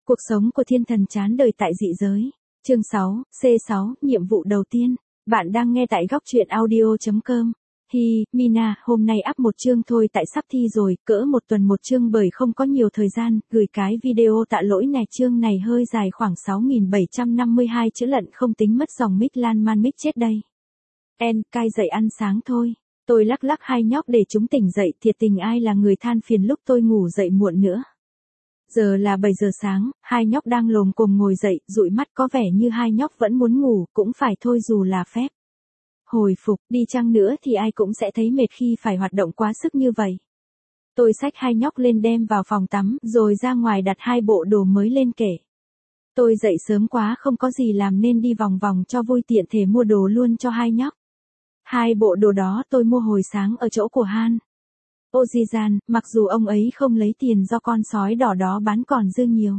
Cuộc sống của thiên thần chán đời tại dị giới. Chương 6, C6, nhiệm vụ đầu tiên. Bạn đang nghe tại góc truyện audio.com. Hi, Mina, hôm nay up một chương thôi tại sắp thi rồi, cỡ một tuần một chương bởi không có nhiều thời gian, gửi cái video tạ lỗi nè, chương này hơi dài khoảng 6.752 chữ lận không tính mất dòng mic lan man mic chết đây. Cai dậy ăn sáng thôi. Tôi lắc lắc hai nhóc để chúng tỉnh dậy, thiệt tình ai là người than phiền lúc tôi ngủ dậy muộn nữa. Giờ là 7 giờ sáng, hai nhóc đang lồm cồm ngồi dậy, dụi mắt có vẻ như hai nhóc vẫn muốn ngủ, cũng phải thôi dù là phép. Hồi phục, đi chăng nữa thì ai cũng sẽ thấy mệt khi phải hoạt động quá sức như vậy. Tôi xách hai nhóc lên đem vào phòng tắm, rồi ra ngoài đặt hai bộ đồ mới lên kệ. Tôi dậy sớm quá không có gì làm nên đi vòng vòng cho vui tiện thể mua đồ luôn cho hai nhóc. Hai bộ đồ đó tôi mua hồi sáng ở chỗ của Han Ojizan, mặc dù ông ấy không lấy tiền do con sói đỏ đó bán còn dư nhiều.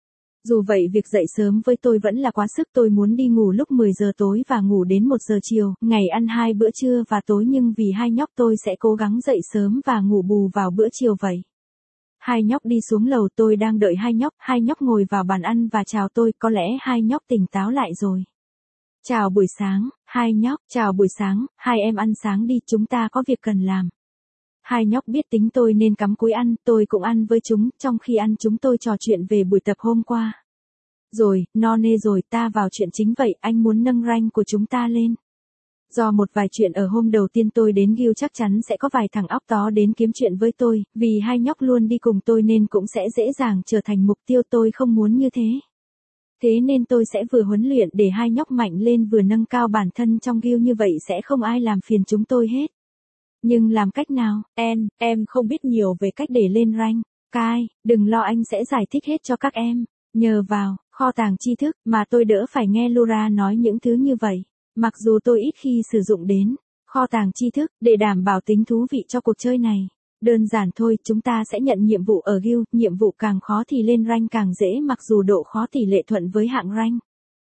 Dù vậy việc dậy sớm với tôi vẫn là quá sức, tôi muốn đi ngủ lúc 10 giờ tối và ngủ đến 1 giờ chiều, ngày ăn 2 bữa trưa và tối, nhưng vì hai nhóc tôi sẽ cố gắng dậy sớm và ngủ bù vào bữa chiều vậy. Hai nhóc đi xuống lầu, tôi đang đợi hai nhóc ngồi vào bàn ăn và chào tôi, có lẽ hai nhóc tỉnh táo lại rồi. Chào buổi sáng, hai nhóc, chào buổi sáng, hai em ăn sáng đi, chúng ta có việc cần làm. Hai nhóc biết tính tôi nên cắm cúi ăn, tôi cũng ăn với chúng, trong khi ăn chúng tôi trò chuyện về buổi tập hôm qua. Rồi, no nê rồi, ta vào chuyện chính vậy, anh muốn nâng rank của chúng ta lên. Do một vài chuyện ở hôm đầu tiên tôi đến Guild chắc chắn sẽ có vài thằng óc tó đến kiếm chuyện với tôi, vì hai nhóc luôn đi cùng tôi nên cũng sẽ dễ dàng trở thành mục tiêu, tôi không muốn như thế. Thế nên tôi sẽ vừa huấn luyện để hai nhóc mạnh lên vừa nâng cao bản thân trong Guild, như vậy sẽ không ai làm phiền chúng tôi hết. Nhưng làm cách nào? Em không biết nhiều về cách để lên rank. Kai, đừng lo, anh sẽ giải thích hết cho các em. Nhờ vào kho tàng tri thức mà tôi đỡ phải nghe Laura nói những thứ như vậy. Mặc dù tôi ít khi sử dụng đến kho tàng tri thức để đảm bảo tính thú vị cho cuộc chơi này. Đơn giản thôi, chúng ta sẽ nhận nhiệm vụ ở Guild, nhiệm vụ càng khó thì lên rank càng dễ, mặc dù độ khó tỷ lệ thuận với hạng rank.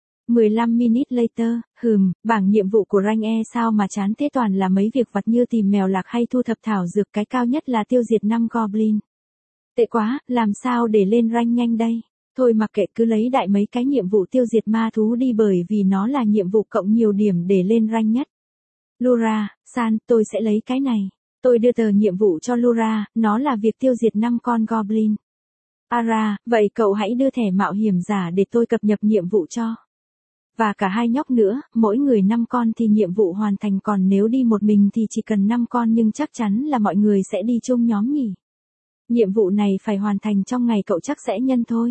15 minutes later, bảng nhiệm vụ của rank E sao mà chán thế, toàn là mấy việc vặt như tìm mèo lạc hay thu thập thảo dược, cái cao nhất là tiêu diệt 5 goblin. Tệ quá, làm sao để lên rank nhanh đây? Thôi mặc kệ, cứ lấy đại mấy cái nhiệm vụ tiêu diệt ma thú đi, bởi vì nó là nhiệm vụ cộng nhiều điểm để lên rank nhất. Laura, San, tôi sẽ lấy cái này. Tôi đưa tờ nhiệm vụ cho Laura, nó là việc tiêu diệt 5 con goblin. Ara, vậy cậu hãy đưa thẻ mạo hiểm giả để tôi cập nhật nhiệm vụ cho. Và cả hai nhóc nữa, mỗi người 5 con thì nhiệm vụ hoàn thành, còn nếu đi một mình thì chỉ cần 5 con, nhưng chắc chắn là mọi người sẽ đi chung nhóm nhỉ. Nhiệm vụ này phải hoàn thành trong ngày, cậu chắc sẽ nhân thôi.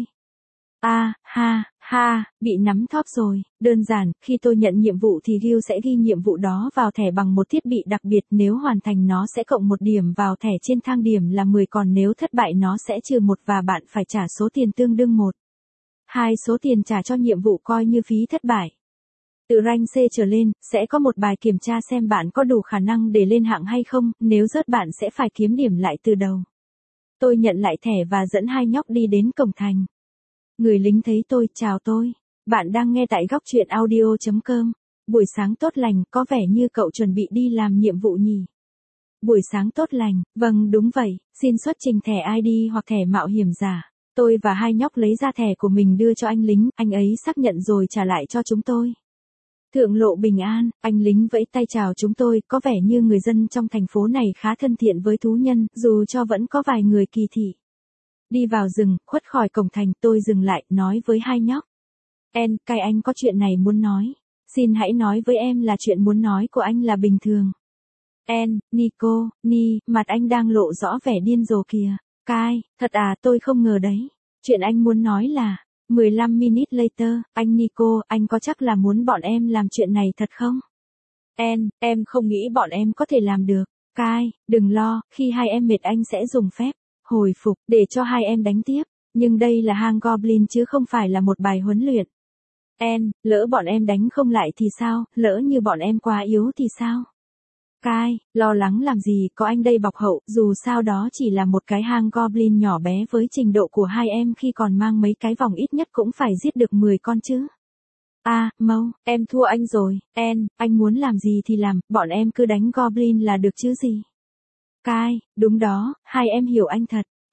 Bị nắm thóp rồi. Đơn giản, khi tôi nhận nhiệm vụ thì Guild sẽ ghi nhiệm vụ đó vào thẻ bằng một thiết bị đặc biệt, nếu hoàn thành nó sẽ cộng 1 điểm vào thẻ trên thang điểm là 10, còn nếu thất bại nó sẽ trừ 1 và bạn phải trả số tiền tương đương 2 số tiền trả cho nhiệm vụ coi như phí thất bại. Từ rank C trở lên, sẽ có một bài kiểm tra xem bạn có đủ khả năng để lên hạng hay không, nếu rớt bạn sẽ phải kiếm điểm lại từ đầu. Tôi nhận lại thẻ và dẫn hai nhóc đi đến cổng thành. Người lính thấy tôi, chào tôi. Bạn đang nghe tại góc truyện audio.com. Buổi sáng tốt lành, có vẻ như cậu chuẩn bị đi làm nhiệm vụ nhỉ? Buổi sáng tốt lành, vâng đúng vậy, xin xuất trình thẻ ID hoặc thẻ mạo hiểm giả. Tôi và hai nhóc lấy ra thẻ của mình đưa cho anh lính, anh ấy xác nhận rồi trả lại cho chúng tôi. Thượng lộ bình an, anh lính vẫy tay chào chúng tôi, có vẻ như người dân trong thành phố này khá thân thiện với thú nhân, dù cho vẫn có vài người kỳ thị. Đi vào rừng, khuất khỏi cổng thành, tôi dừng lại, nói với hai nhóc. Kai, anh có chuyện này muốn nói. Xin hãy nói với em là chuyện muốn nói của anh là bình thường. Nico, mặt anh đang lộ rõ vẻ điên rồ kìa. Kai, thật à, tôi không ngờ đấy. Chuyện anh muốn nói là, 15 minutes later, anh Nico, anh có chắc là muốn bọn em làm chuyện này thật không? Em không nghĩ bọn em có thể làm được. Kai, đừng lo, khi hai em mệt anh sẽ dùng phép hồi phục để cho hai em đánh tiếp. Nhưng đây là hang goblin chứ không phải là một bài huấn luyện. Lỡ bọn em đánh không lại thì sao, lỡ như bọn em quá yếu thì sao? Kai, lo lắng làm gì, có anh đây bọc hậu, dù sao đó chỉ là một cái hang goblin nhỏ bé với trình độ của hai em khi còn mang mấy cái vòng ít nhất cũng phải giết được 10 con chứ. Mau, em thua anh rồi, anh muốn làm gì thì làm, bọn em cứ đánh goblin là được chứ gì. Kai, đúng đó, hai em hiểu anh thật.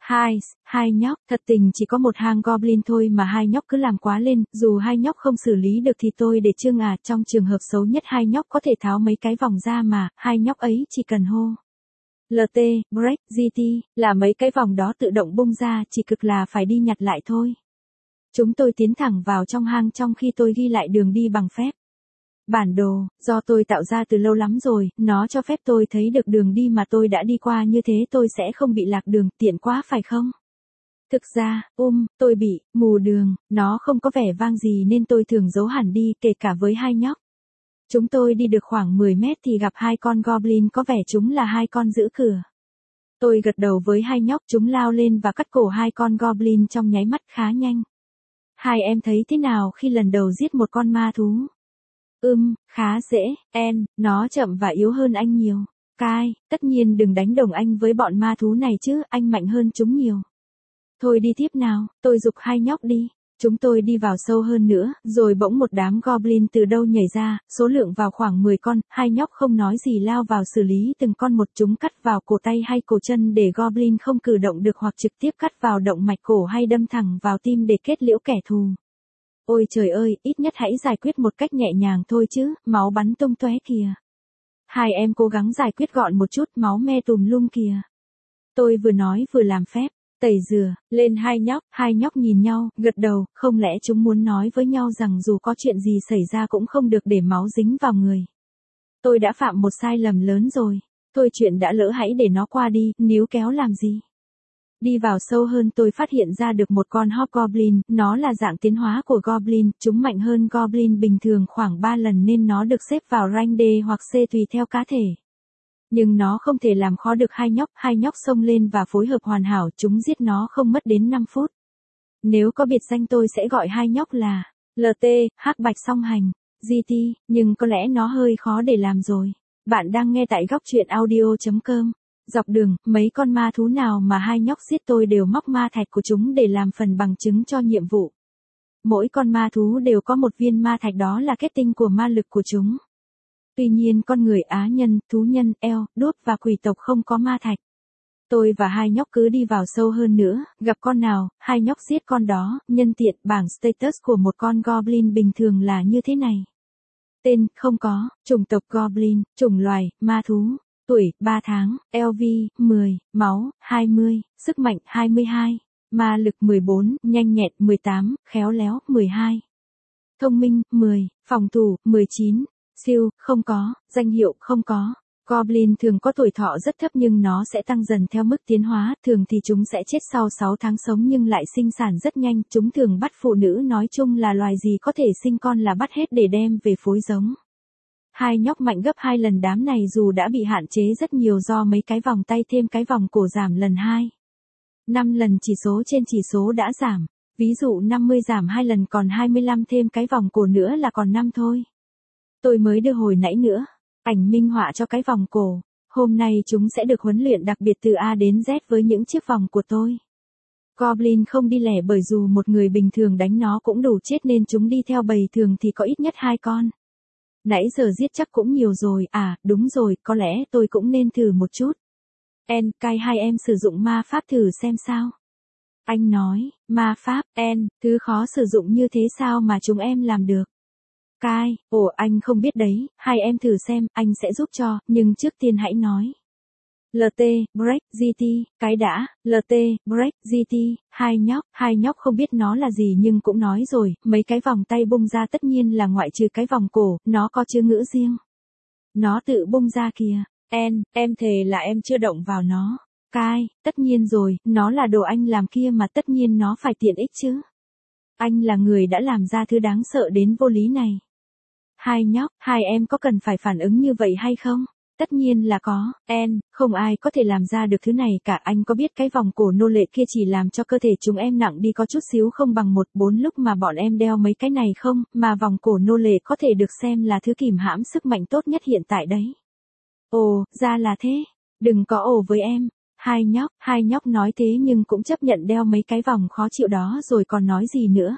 Hai nhóc, thật tình chỉ có một hang goblin thôi mà hai nhóc cứ làm quá lên, dù hai nhóc không xử lý được thì tôi để chương à, trong trường hợp xấu nhất hai nhóc có thể tháo mấy cái vòng ra mà, hai nhóc ấy chỉ cần hô. LT, Break, GT, là mấy cái vòng đó tự động bung ra, chỉ cực là phải đi nhặt lại thôi. Chúng tôi tiến thẳng vào trong hang trong khi tôi ghi lại đường đi bằng phép. Bản đồ, do tôi tạo ra từ lâu lắm rồi, nó cho phép tôi thấy được đường đi mà tôi đã đi qua, như thế tôi sẽ không bị lạc đường, tiện quá phải không? Thực ra, tôi bị mù đường, nó không có vẻ vang gì nên tôi thường giấu hẳn đi, kể cả với hai nhóc. Chúng tôi đi được khoảng 10 mét thì gặp hai con goblin, có vẻ chúng là hai con giữ cửa. Tôi gật đầu với hai nhóc, chúng lao lên và cắt cổ hai con goblin trong nháy mắt khá nhanh. Hai em thấy thế nào khi lần đầu giết một con ma thú? Khá dễ, nó chậm và yếu hơn anh nhiều. Kai, tất nhiên đừng đánh đồng anh với bọn ma thú này chứ, anh mạnh hơn chúng nhiều. Thôi đi tiếp nào, tôi giục hai nhóc đi. Chúng tôi đi vào sâu hơn nữa, rồi bỗng một đám goblin từ đâu nhảy ra, số lượng vào khoảng 10 con, hai nhóc không nói gì lao vào xử lý từng con một, chúng cắt vào cổ tay hay cổ chân để goblin không cử động được hoặc trực tiếp cắt vào động mạch cổ hay đâm thẳng vào tim để kết liễu kẻ thù. Ôi trời ơi, ít nhất hãy giải quyết một cách nhẹ nhàng thôi chứ, máu bắn tung tóe kìa. Hai em cố gắng giải quyết gọn một chút, máu me tùm lum kìa. Tôi vừa nói vừa làm phép tẩy rửa lên hai nhóc nhìn nhau, gật đầu, không lẽ chúng muốn nói với nhau rằng dù có chuyện gì xảy ra cũng không được để máu dính vào người. Tôi đã phạm một sai lầm lớn rồi, thôi chuyện đã lỡ hãy để nó qua đi, níu kéo làm gì. Đi vào sâu hơn tôi phát hiện ra được một con hobgoblin, nó là dạng tiến hóa của goblin, chúng mạnh hơn goblin bình thường khoảng 3 lần nên nó được xếp vào rank D hoặc C tùy theo cá thể. Nhưng nó không thể làm khó được hai nhóc xông lên và phối hợp hoàn hảo, chúng giết nó không mất đến 5 phút. Nếu có biệt danh tôi sẽ gọi hai nhóc là LT, hắc bạch song hành, GT, nhưng có lẽ nó hơi khó để làm rồi. Bạn đang nghe tại góc truyện audio.com. Dọc đường, mấy con ma thú nào mà hai nhóc giết tôi đều móc ma thạch của chúng để làm phần bằng chứng cho nhiệm vụ. Mỗi con ma thú đều có một viên ma thạch, đó là kết tinh của ma lực của chúng. Tuy nhiên con người Á nhân, thú nhân, eo, đốt và quỷ tộc không có ma thạch. Tôi và hai nhóc cứ đi vào sâu hơn nữa, gặp con nào, hai nhóc giết con đó, nhân tiện bảng status của một con goblin bình thường là như thế này. Tên, không có, chủng tộc goblin, chủng loài, ma thú, tuổi, 3 tháng, LV, 10, máu, 20, sức mạnh, 22, ma lực 14, nhanh nhẹn, 18, khéo léo, 12. Thông minh, 10, phòng thủ, 19. Siêu, không có, danh hiệu, không có. Goblin thường có tuổi thọ rất thấp nhưng nó sẽ tăng dần theo mức tiến hóa, thường thì chúng sẽ chết sau 6 tháng sống nhưng lại sinh sản rất nhanh, chúng thường bắt phụ nữ, nói chung là loài gì có thể sinh con là bắt hết để đem về phối giống. Hai nhóc mạnh gấp 2 lần đám này dù đã bị hạn chế rất nhiều do mấy cái vòng tay thêm cái vòng cổ giảm lần 2. 5 lần chỉ số trên chỉ số đã giảm, ví dụ 50 giảm 2 lần còn 25 thêm cái vòng cổ nữa là còn 5 thôi. Tôi mới đưa hồi nãy nữa, ảnh minh họa cho cái vòng cổ, hôm nay chúng sẽ được huấn luyện đặc biệt từ A đến Z với những chiếc vòng của tôi. Goblin không đi lẻ bởi dù một người bình thường đánh nó cũng đủ chết nên chúng đi theo bầy thường thì có ít nhất 2 con. Nãy giờ giết chắc cũng nhiều rồi, đúng rồi, có lẽ tôi cũng nên thử một chút. Kai hai em sử dụng ma pháp thử xem sao. Anh nói, ma pháp, thứ khó sử dụng như thế sao mà chúng em làm được. Kai, anh không biết đấy, hai em thử xem, anh sẽ giúp cho, nhưng trước tiên hãy nói. LT, Break, GT, cái đã, LT, Break, GT, hai nhóc không biết nó là gì nhưng cũng nói rồi, mấy cái vòng tay bung ra tất nhiên là ngoại trừ cái vòng cổ, nó có chữ ngữ riêng. Nó tự bung ra kìa, em thề là em chưa động vào nó. Kai, tất nhiên rồi, nó là đồ anh làm kia mà tất nhiên nó phải tiện ích chứ. Anh là người đã làm ra thứ đáng sợ đến vô lý này. Hai nhóc, hai em có cần phải phản ứng như vậy hay không? Tất nhiên là có, không ai có thể làm ra được thứ này cả. Anh có biết cái vòng cổ nô lệ kia chỉ làm cho cơ thể chúng em nặng đi có chút xíu không bằng 1/4 lúc mà bọn em đeo mấy cái này không, mà vòng cổ nô lệ có thể được xem là thứ kìm hãm sức mạnh tốt nhất hiện tại đấy. Ồ, ra là thế, đừng có ồ với em. Hai nhóc nói thế nhưng cũng chấp nhận đeo mấy cái vòng khó chịu đó rồi còn nói gì nữa.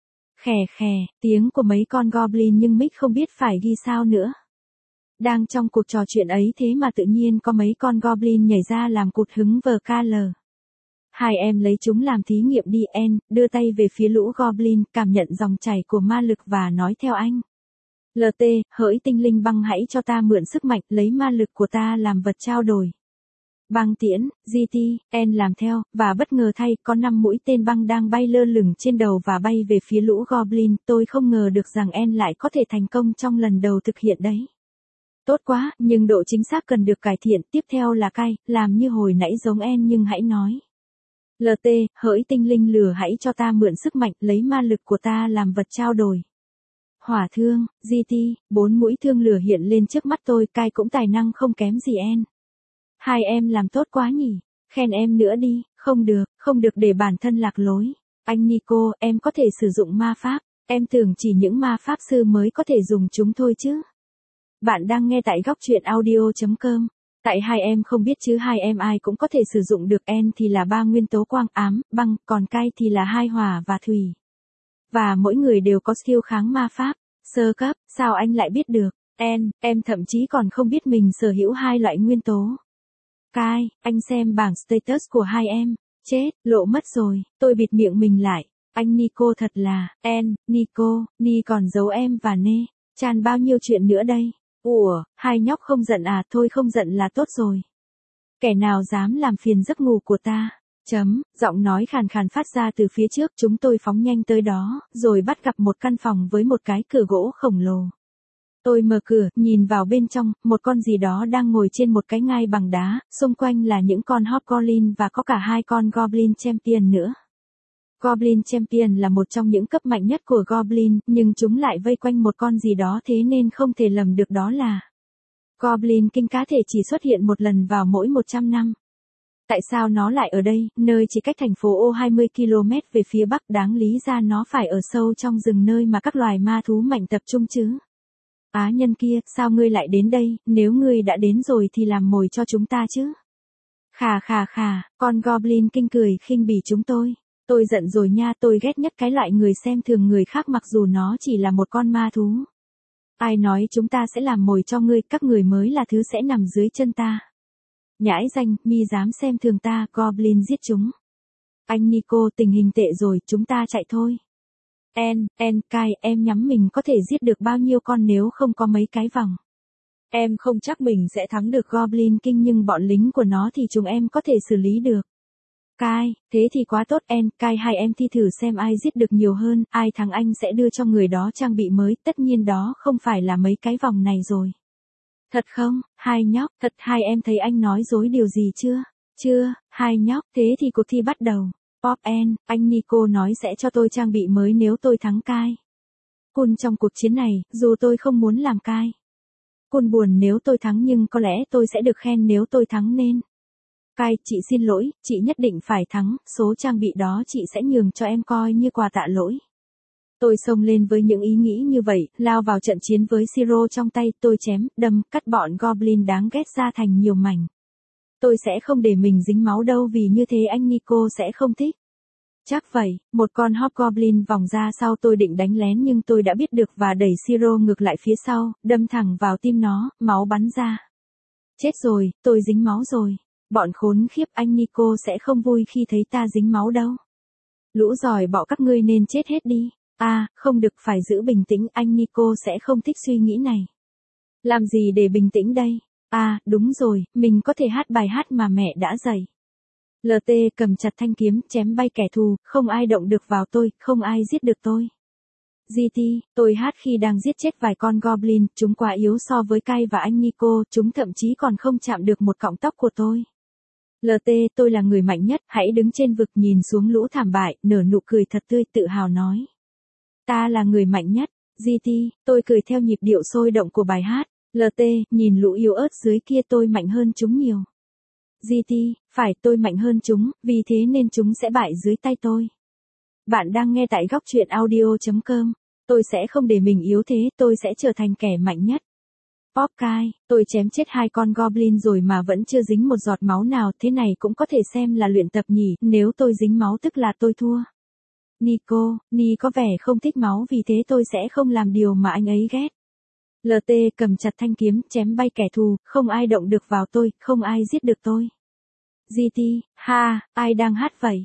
Khè, tiếng của mấy con goblin nhưng mic không biết phải ghi sao nữa. Đang trong cuộc trò chuyện ấy thế mà tự nhiên có mấy con goblin nhảy ra làm cụt hứng VKL. Hai em lấy chúng làm thí nghiệm đi. En đưa tay về phía lũ Goblin, cảm nhận dòng chảy của ma lực và nói theo anh. LT, hỡi tinh linh băng hãy cho ta mượn sức mạnh, lấy ma lực của ta làm vật trao đổi. Băng tiễn, GT, En làm theo, và bất ngờ thay, có 5 mũi tên băng đang bay lơ lửng trên đầu và bay về phía lũ Goblin. Tôi không ngờ được rằng En lại có thể thành công trong lần đầu thực hiện đấy. Tốt quá, nhưng độ chính xác cần được cải thiện. Tiếp theo là cay, làm như hồi nãy giống En nhưng hãy nói. LT, hỡi tinh linh lửa hãy cho ta mượn sức mạnh, lấy ma lực của ta làm vật trao đổi. Hỏa thương, GT, 4 mũi thương lửa hiện lên trước mắt tôi, cay cũng tài năng không kém gì En. Hai em làm tốt quá nhỉ, khen em nữa đi, không được để bản thân lạc lối. Anh Nico, em có thể sử dụng ma pháp, em tưởng chỉ những ma pháp sư mới có thể dùng chúng thôi chứ. Bạn đang nghe tại góc truyện audio.com. Tại hai em không biết chứ hai em ai cũng có thể sử dụng được. En thì là 3 nguyên tố quang ám, băng, còn cay thì là 2 hỏa và thủy. Và mỗi người đều có skill kháng ma pháp, sơ cấp, sao anh lại biết được? En, em thậm chí còn không biết mình sở hữu 2 loại nguyên tố. Cai, anh xem bảng status của hai em. Chết, lộ mất rồi, tôi bịt miệng mình lại. Anh Nico thật là, En, Nico, Ni còn giấu em và Nê. Chan bao nhiêu chuyện nữa đây? Ủa, hai nhóc không giận à? Thôi không giận là tốt rồi. Kẻ nào dám làm phiền giấc ngủ của ta? Giọng nói khàn khàn phát ra từ phía trước. Chúng tôi phóng nhanh tới đó, rồi bắt gặp một căn phòng với một cái cửa gỗ khổng lồ. Tôi mở cửa, nhìn vào bên trong, một con gì đó đang ngồi trên một cái ngai bằng đá, xung quanh là những con Hobgoblin và có cả 2 con Goblin Champion nữa. Goblin Champion là một trong những cấp mạnh nhất của Goblin, nhưng chúng lại vây quanh một con gì đó thế nên không thể lầm được đó là Goblin King. Cá thể chỉ xuất hiện một lần vào mỗi 100 năm. Tại sao nó lại ở đây, nơi chỉ cách thành phố O 20 km về phía bắc? Đáng lý ra nó phải ở sâu trong rừng nơi mà các loài ma thú mạnh tập trung chứ. Á nhân kia, sao ngươi lại đến đây? Nếu ngươi đã đến rồi thì làm mồi cho chúng ta chứ. Khà, con Goblin King cười khinh bỉ chúng tôi. Tôi giận rồi nha, tôi ghét nhất cái loại người xem thường người khác mặc dù nó chỉ là một con ma thú. Ai nói chúng ta sẽ làm mồi cho ngươi, các người mới là thứ sẽ nằm dưới chân ta. Nhãi danh, mi dám xem thường ta, Goblin giết chúng. Anh Nico, tình hình tệ rồi, chúng ta chạy thôi. En, Kai, em nhắm mình có thể giết được bao nhiêu con nếu không có mấy cái vòng. Em không chắc mình sẽ thắng được Goblin King nhưng bọn lính của nó thì chúng em có thể xử lý được. Kai, thế thì quá tốt. En, Kai, hai em thi thử xem ai giết được nhiều hơn, ai thắng anh sẽ đưa cho người đó trang bị mới, tất nhiên đó không phải là mấy cái vòng này rồi. Thật không, hai nhóc, thật hai em thấy anh nói dối điều gì chưa? Chưa, hai nhóc, thế thì cuộc thi bắt đầu. Pop En, anh Nico nói sẽ cho tôi trang bị mới nếu tôi thắng Kai. Cun trong cuộc chiến này, dù tôi không muốn làm Kai. Cun buồn nếu tôi thắng nhưng có lẽ tôi sẽ được khen nếu tôi thắng nên. Kai, chị xin lỗi, chị nhất định phải thắng, số trang bị đó chị sẽ nhường cho em coi như quà tạ lỗi. Tôi xông lên với những ý nghĩ như vậy, lao vào trận chiến với siro trong tay, tôi chém, đâm, cắt bọn Goblin đáng ghét ra thành nhiều mảnh. Tôi sẽ không để mình dính máu đâu vì như thế anh Nico sẽ không thích. Chắc vậy, một con Hobgoblin vòng ra sau tôi định đánh lén nhưng tôi đã biết được và đẩy siro ngược lại phía sau, đâm thẳng vào tim nó, máu bắn ra. Chết rồi, tôi dính máu rồi. Bọn khốn khiếp, anh Nico sẽ không vui khi thấy ta dính máu đâu. Lũ giỏi bọ các ngươi nên chết hết đi. Không được, phải giữ bình tĩnh, anh Nico sẽ không thích suy nghĩ này. Làm gì để bình tĩnh đây? Đúng rồi, mình có thể hát bài hát mà mẹ đã dạy. LT cầm chặt thanh kiếm, chém bay kẻ thù, không ai động được vào tôi, không ai giết được tôi. GT, tôi hát khi đang giết chết vài con Goblin, chúng quá yếu so với Kai và anh Nico, chúng thậm chí còn không chạm được một cọng tóc của tôi. LT, tôi là người mạnh nhất, hãy đứng trên vực nhìn xuống lũ thảm bại, nở nụ cười thật tươi, tự hào nói. Ta là người mạnh nhất. GT, tôi cười theo nhịp điệu sôi động của bài hát. LT, nhìn lũ yếu ớt dưới kia, tôi mạnh hơn chúng nhiều. GT, phải, tôi mạnh hơn chúng, vì thế nên chúng sẽ bại dưới tay tôi. Bạn đang nghe tại góc truyện audio.com. Tôi sẽ không để mình yếu thế, tôi sẽ trở thành kẻ mạnh nhất. Pop Kai, tôi chém chết 2 con Goblin rồi mà vẫn chưa dính một giọt máu nào, thế này cũng có thể xem là luyện tập nhỉ, nếu tôi dính máu tức là tôi thua. Nico, Ni có vẻ không thích máu vì thế tôi sẽ không làm điều mà anh ấy ghét. LT cầm chặt thanh kiếm, chém bay kẻ thù, không ai động được vào tôi, không ai giết được tôi. GT, ha, ai đang hát vậy?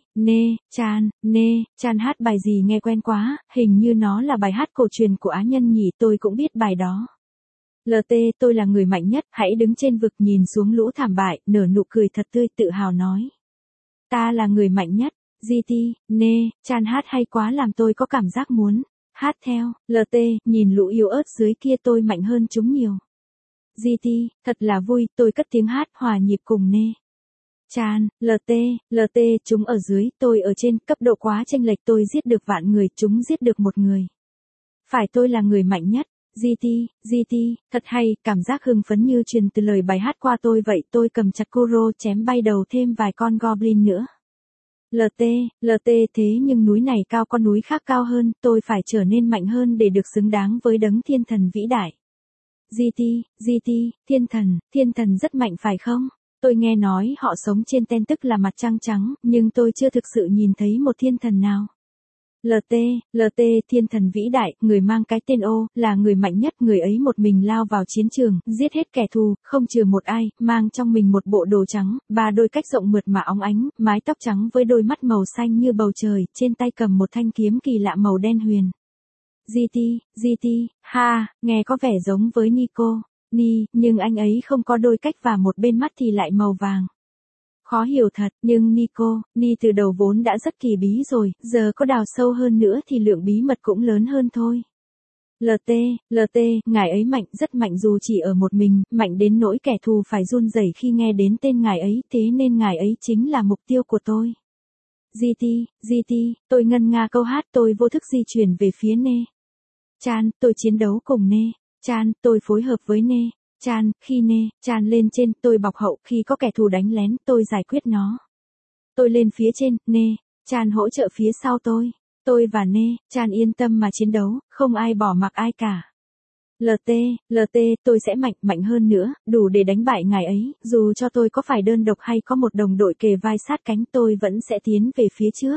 Nê, Chan hát bài gì nghe quen quá, hình như nó là bài hát cổ truyền của Á Nhân nhỉ, tôi cũng biết bài đó. LT, tôi là người mạnh nhất, hãy đứng trên vực nhìn xuống lũ thảm bại, nở nụ cười thật tươi tự hào nói. Ta là người mạnh nhất. GT, Chan hát hay quá làm tôi có cảm giác muốn hát theo. LT, nhìn lũ yếu ớt dưới kia tôi mạnh hơn chúng nhiều. GT, thật là vui, tôi cất tiếng hát hòa nhịp cùng Nê. Chan, LT, chúng ở dưới, tôi ở trên, cấp độ quá chênh lệch, tôi giết được vạn người, chúng giết được một người. Phải, tôi là người mạnh nhất. GT, thật hay, cảm giác hưng phấn như truyền từ lời bài hát qua tôi vậy, tôi cầm chặt Kuro chém bay đầu thêm vài con goblin nữa. LT, thế nhưng núi này cao, con núi khác cao hơn, tôi phải trở nên mạnh hơn để được xứng đáng với đấng thiên thần vĩ đại. GT, thiên thần rất mạnh phải không? Tôi nghe nói họ sống trên Ten tức là mặt trăng trắng, nhưng tôi chưa thực sự nhìn thấy một thiên thần nào. LT, thiên thần vĩ đại, người mang cái tên O, là người mạnh nhất, người ấy một mình lao vào chiến trường, giết hết kẻ thù, không trừ một ai, mang trong mình một bộ đồ trắng, 3 đôi cách rộng mượt mà óng ánh, mái tóc trắng với đôi mắt màu xanh như bầu trời, trên tay cầm một thanh kiếm kỳ lạ màu đen huyền. GT, ha, nghe có vẻ giống với Nico, nhưng anh ấy không có đôi cách và một bên mắt thì lại màu vàng. Khó hiểu thật, nhưng Ni từ đầu vốn đã rất kỳ bí rồi, giờ có đào sâu hơn nữa thì lượng bí mật cũng lớn hơn thôi. LT, ngài ấy mạnh, rất mạnh dù chỉ ở một mình, mạnh đến nỗi kẻ thù phải run rẩy khi nghe đến tên ngài ấy, thế nên ngài ấy chính là mục tiêu của tôi. GT, tôi ngân nga câu hát, tôi vô thức di chuyển về phía Nê. Chan, tôi chiến đấu cùng Nê. Chan, tôi phối hợp với Nê. Chan, khi Chan lên trên, tôi bọc hậu, khi có kẻ thù đánh lén, tôi giải quyết nó. Tôi lên phía trên, Chan hỗ trợ phía sau tôi. Tôi và Chan yên tâm mà chiến đấu, không ai bỏ mặc ai cả. LT, tôi sẽ mạnh hơn nữa, đủ để đánh bại ngài ấy, dù cho tôi có phải đơn độc hay có một đồng đội kề vai sát cánh tôi vẫn sẽ tiến về phía trước.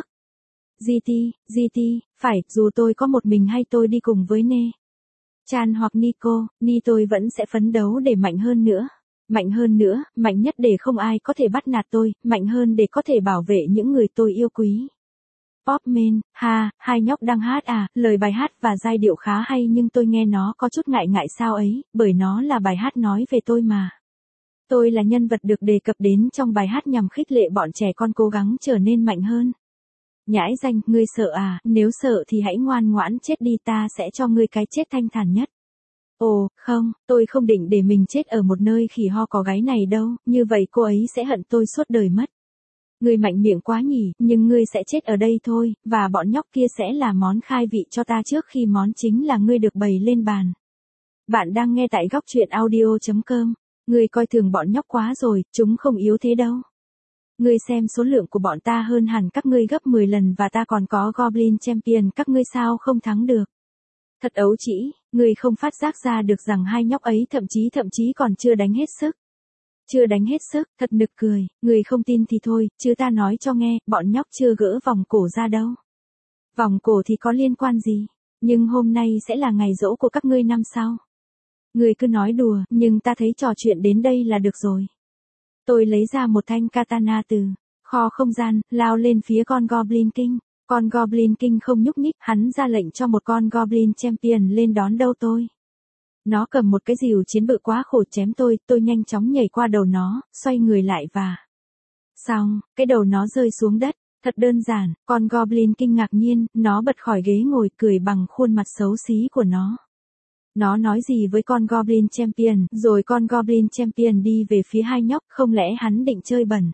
GT, phải, dù tôi có một mình hay tôi đi cùng với Chan hoặc Ni tôi vẫn sẽ phấn đấu để mạnh hơn nữa, mạnh nhất để không ai có thể bắt nạt tôi, mạnh hơn để có thể bảo vệ những người tôi yêu quý. Popman, ha, hai nhóc đang hát à, lời bài hát và giai điệu khá hay nhưng tôi nghe nó có chút ngại sao ấy, bởi nó là bài hát nói về tôi mà. Tôi là nhân vật được đề cập đến trong bài hát nhằm khích lệ bọn trẻ con cố gắng trở nên mạnh hơn. Nhãi danh, ngươi sợ à, nếu sợ thì hãy ngoan ngoãn chết đi, ta sẽ cho ngươi cái chết thanh thản nhất. Ồ, không, tôi không định để mình chết ở một nơi khỉ ho có gáy này đâu, như vậy cô ấy sẽ hận tôi suốt đời mất. Ngươi mạnh miệng quá nhỉ, nhưng ngươi sẽ chết ở đây thôi, và bọn nhóc kia sẽ là món khai vị cho ta trước khi món chính là ngươi được bày lên bàn. Bạn đang nghe tại góc truyện audio.com. Ngươi coi thường bọn nhóc quá rồi, chúng không yếu thế đâu. Ngươi xem số lượng của bọn ta hơn hẳn các ngươi gấp 10 lần và ta còn có Goblin Champion, các ngươi sao không thắng được. Thật ấu trĩ, ngươi không phát giác ra được rằng hai nhóc ấy thậm chí còn chưa đánh hết sức. Chưa đánh hết sức, thật nực cười, người không tin thì thôi, chứ ta nói cho nghe, bọn nhóc chưa gỡ vòng cổ ra đâu. Vòng cổ thì có liên quan gì, nhưng hôm nay sẽ là ngày giỗ của các ngươi năm sau. Người cứ nói đùa, nhưng ta thấy trò chuyện đến đây là được rồi. Tôi lấy ra một thanh katana từ kho không gian, lao lên phía con Goblin King. Con Goblin King không nhúc nhích, hắn ra lệnh cho một con Goblin Champion lên đón đâu tôi. Nó cầm một cái rìu chiến bự quá khổ chém tôi nhanh chóng nhảy qua đầu nó, xoay người lại và... Xong, cái đầu nó rơi xuống đất, thật đơn giản, con Goblin King ngạc nhiên, nó bật khỏi ghế ngồi cười bằng khuôn mặt xấu xí của nó. Nó nói gì với con Goblin Champion, rồi con Goblin Champion đi về phía hai nhóc, không lẽ hắn định chơi bẩn.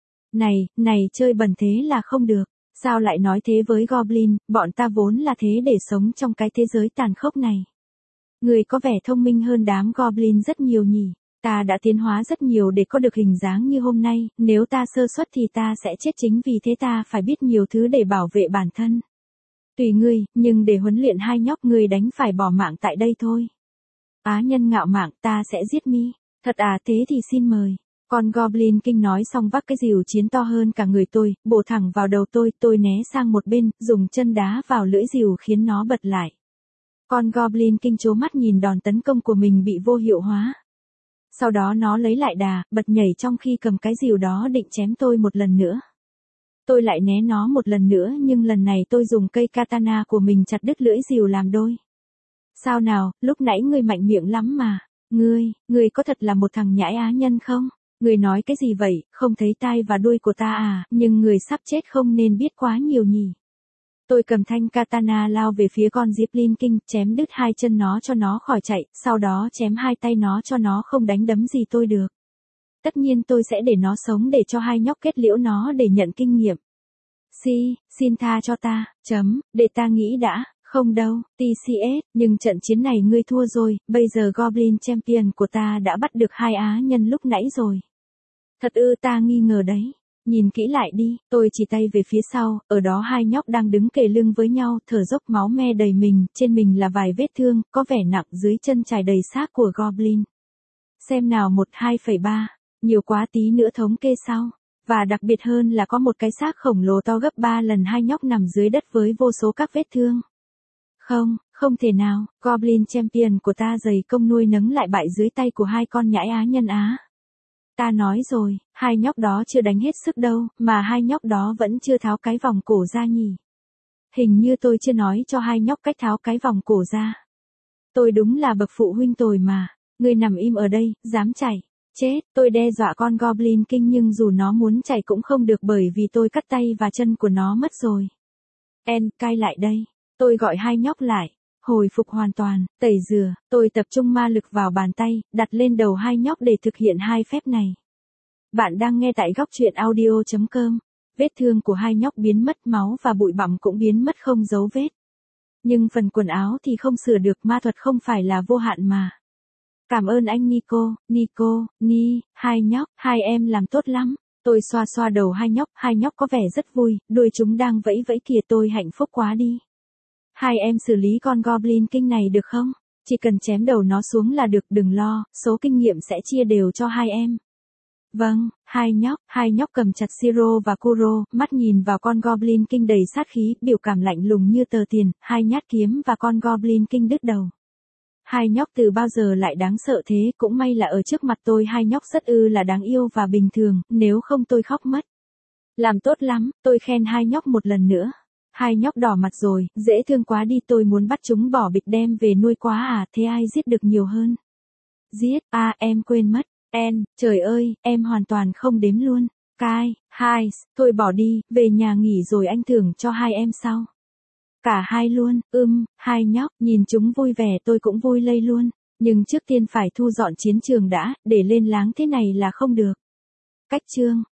Này, chơi bẩn thế là không được, sao lại nói thế với Goblin, bọn ta vốn là thế để sống trong cái thế giới tàn khốc này. Người có vẻ thông minh hơn đám Goblin rất nhiều nhỉ, ta đã tiến hóa rất nhiều để có được hình dáng như hôm nay, nếu ta sơ suất thì ta sẽ chết chính vì thế ta phải biết nhiều thứ để bảo vệ bản thân. Tùy ngươi, nhưng để huấn luyện hai nhóc ngươi đánh phải bỏ mạng tại đây thôi. Á Nhân ngạo mạn, ta sẽ giết mi. Thật à, thế thì xin mời. Con Goblin King nói xong vác cái rìu chiến to hơn cả người tôi, bổ thẳng vào đầu tôi né sang một bên, dùng chân đá vào lưỡi rìu khiến nó bật lại. Con Goblin King trố mắt nhìn đòn tấn công của mình bị vô hiệu hóa. Sau đó nó lấy lại đà, bật nhảy trong khi cầm cái rìu đó định chém tôi một lần nữa. Tôi lại né nó một lần nữa nhưng lần này tôi dùng cây katana của mình chặt đứt lưỡi rìu làm đôi. Sao nào, lúc nãy ngươi mạnh miệng lắm mà. Ngươi có thật là một thằng nhãi á nhân không? Ngươi nói cái gì vậy, không thấy tai và đuôi của ta à, nhưng người sắp chết không nên biết quá nhiều nhỉ. Tôi cầm thanh katana lao về phía con Zeppelin King, chém đứt hai chân nó cho nó khỏi chạy, sau đó chém hai tay nó cho nó không đánh đấm gì tôi được. Tất nhiên tôi sẽ để nó sống để cho hai nhóc kết liễu nó để nhận kinh nghiệm. Xin tha cho ta, để ta nghĩ đã, không đâu, TCS, nhưng trận chiến này ngươi thua rồi, bây giờ Goblin Champion của ta đã bắt được hai á nhân lúc nãy rồi. Thật ư, ta nghi ngờ đấy. Nhìn kỹ lại đi, tôi chỉ tay về phía sau, ở đó hai nhóc đang đứng kề lưng với nhau, thở dốc máu me đầy mình, trên mình là vài vết thương, có vẻ nặng, dưới chân trải đầy xác của Goblin. Xem nào 12,3, nhiều quá, tí nữa thống kê sau. Và đặc biệt hơn là có một cái xác khổng lồ to gấp 3 lần hai nhóc nằm dưới đất với vô số các vết thương. Không thể nào, Goblin Champion của ta dày công nuôi nấng lại bại dưới tay của hai con nhãi á nhân á. Ta nói rồi, hai nhóc đó chưa đánh hết sức đâu, mà hai nhóc đó vẫn chưa tháo cái vòng cổ ra nhỉ. Hình như tôi chưa nói cho hai nhóc cách tháo cái vòng cổ ra. Tôi đúng là bậc phụ huynh tồi mà. Ngươi nằm im ở đây, dám chạy. Chết, tôi đe dọa con Goblin King nhưng dù nó muốn chạy cũng không được bởi vì tôi cắt tay và chân của nó mất rồi. Cai lại đây. Tôi gọi hai nhóc lại. Hồi phục hoàn toàn, tẩy rửa, tôi tập trung ma lực vào bàn tay, đặt lên đầu hai nhóc để thực hiện hai phép này. Bạn đang nghe tại góc truyện audio.com. Vết thương của hai nhóc biến mất, máu và bụi bặm cũng biến mất không dấu vết. Nhưng phần quần áo thì không sửa được, ma thuật không phải là vô hạn mà. Cảm ơn anh Nico, hai nhóc, hai em làm tốt lắm. Tôi xoa xoa đầu hai nhóc có vẻ rất vui, đuôi chúng đang vẫy vẫy kìa, tôi hạnh phúc quá đi. Hai em xử lý con Goblin King này được không? Chỉ cần chém đầu nó xuống là được, đừng lo, số kinh nghiệm sẽ chia đều cho hai em. Vâng, hai nhóc cầm chặt Shiro và Kuro, mắt nhìn vào con Goblin King đầy sát khí, biểu cảm lạnh lùng như tờ tiền, hai nhát kiếm và con Goblin King đứt đầu. Hai nhóc từ bao giờ lại đáng sợ thế, cũng may là ở trước mặt tôi hai nhóc rất là đáng yêu và bình thường, nếu không tôi khóc mất. Làm tốt lắm, tôi khen hai nhóc một lần nữa. Hai nhóc đỏ mặt rồi, dễ thương quá đi, tôi muốn bắt chúng bỏ bịch đem về nuôi quá à, thế ai giết được nhiều hơn? Giết, em quên mất. Trời ơi, em hoàn toàn không đếm luôn. Thôi bỏ đi, về nhà nghỉ rồi anh thưởng cho hai em sau. Cả hai luôn, hai nhóc, nhìn chúng vui vẻ tôi cũng vui lây luôn. Nhưng trước tiên phải thu dọn chiến trường đã, để lên láng thế này là không được. Cách chương